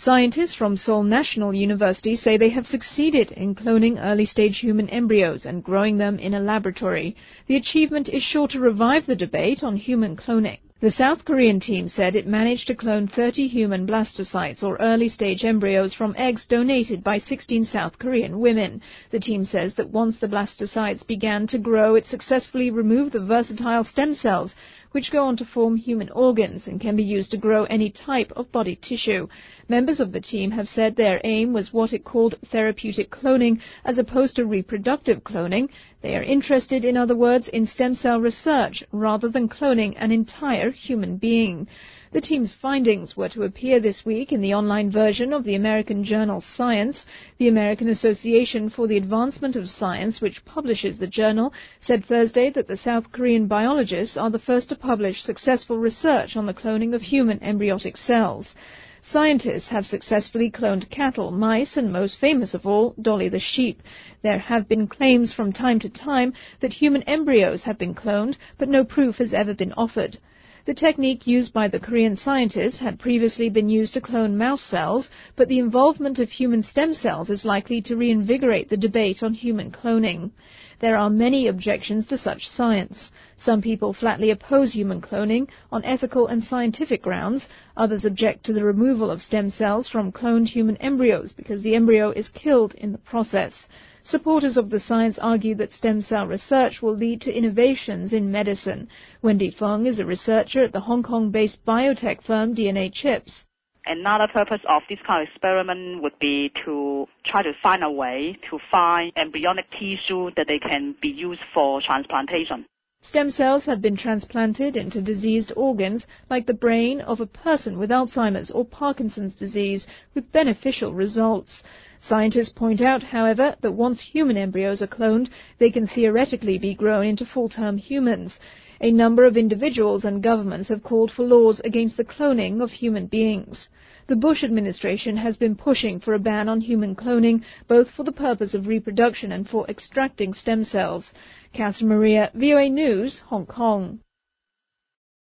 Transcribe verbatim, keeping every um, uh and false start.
Scientists from Seoul National University say they have succeeded in cloning early-stage human embryos and growing them in a laboratory. The achievement is sure to revive the debate on human cloning. The South Korean team said it managed to clone thirty human blastocytes or early-stage embryos from eggs donated by sixteen South Korean women. The team says that once the blastocytes began to grow, it successfully removed the versatile stem cells, which go on to form human organs and can be used to grow any type of body tissue. Members of the team have said their aim was what it called therapeutic cloning as opposed to reproductive cloning. They are interested, in other words, in stem cell research rather than cloning an entire human being. The team's findings were to appear this week in the online version of the American journal Science. The American Association for the Advancement of Science, which publishes the journal, said Thursday that the South Korean biologists are the first to publish successful research on the cloning of human embryotic cells. Scientists have successfully cloned cattle, mice, and most famous of all, Dolly the sheep. There have been claims from time to time that human embryos have been cloned, but no proof has ever been offered. The technique used by the Korean scientists had previously been used to clone mouse cells, but the involvement of human stem cells is likely to reinvigorate the debate on human cloning. There are many objections to such science. Some people flatly oppose human cloning on ethical and scientific grounds. Others object to the removal of stem cells from cloned human embryos because the embryo is killed in the process. Supporters of the science argue that stem cell research will lead to innovations in medicine. Wendy Fung is a researcher at the Hong Kong-based biotech firm D N A Chips. Another purpose of this kind of experiment would be to try to find a way to find embryonic tissue that they can be used for transplantation. Stem cells have been transplanted into diseased organs like the brain of a person with Alzheimer's or Parkinson's disease with beneficial results. Scientists point out, however, that once human embryos are cloned, they can theoretically be grown into full-term humans. A number of individuals and governments have called for laws against the cloning of human beings. The Bush administration has been pushing for a ban on human cloning, both for the purpose of reproduction and for extracting stem cells. Casa Maria, V O A News, Hong Kong.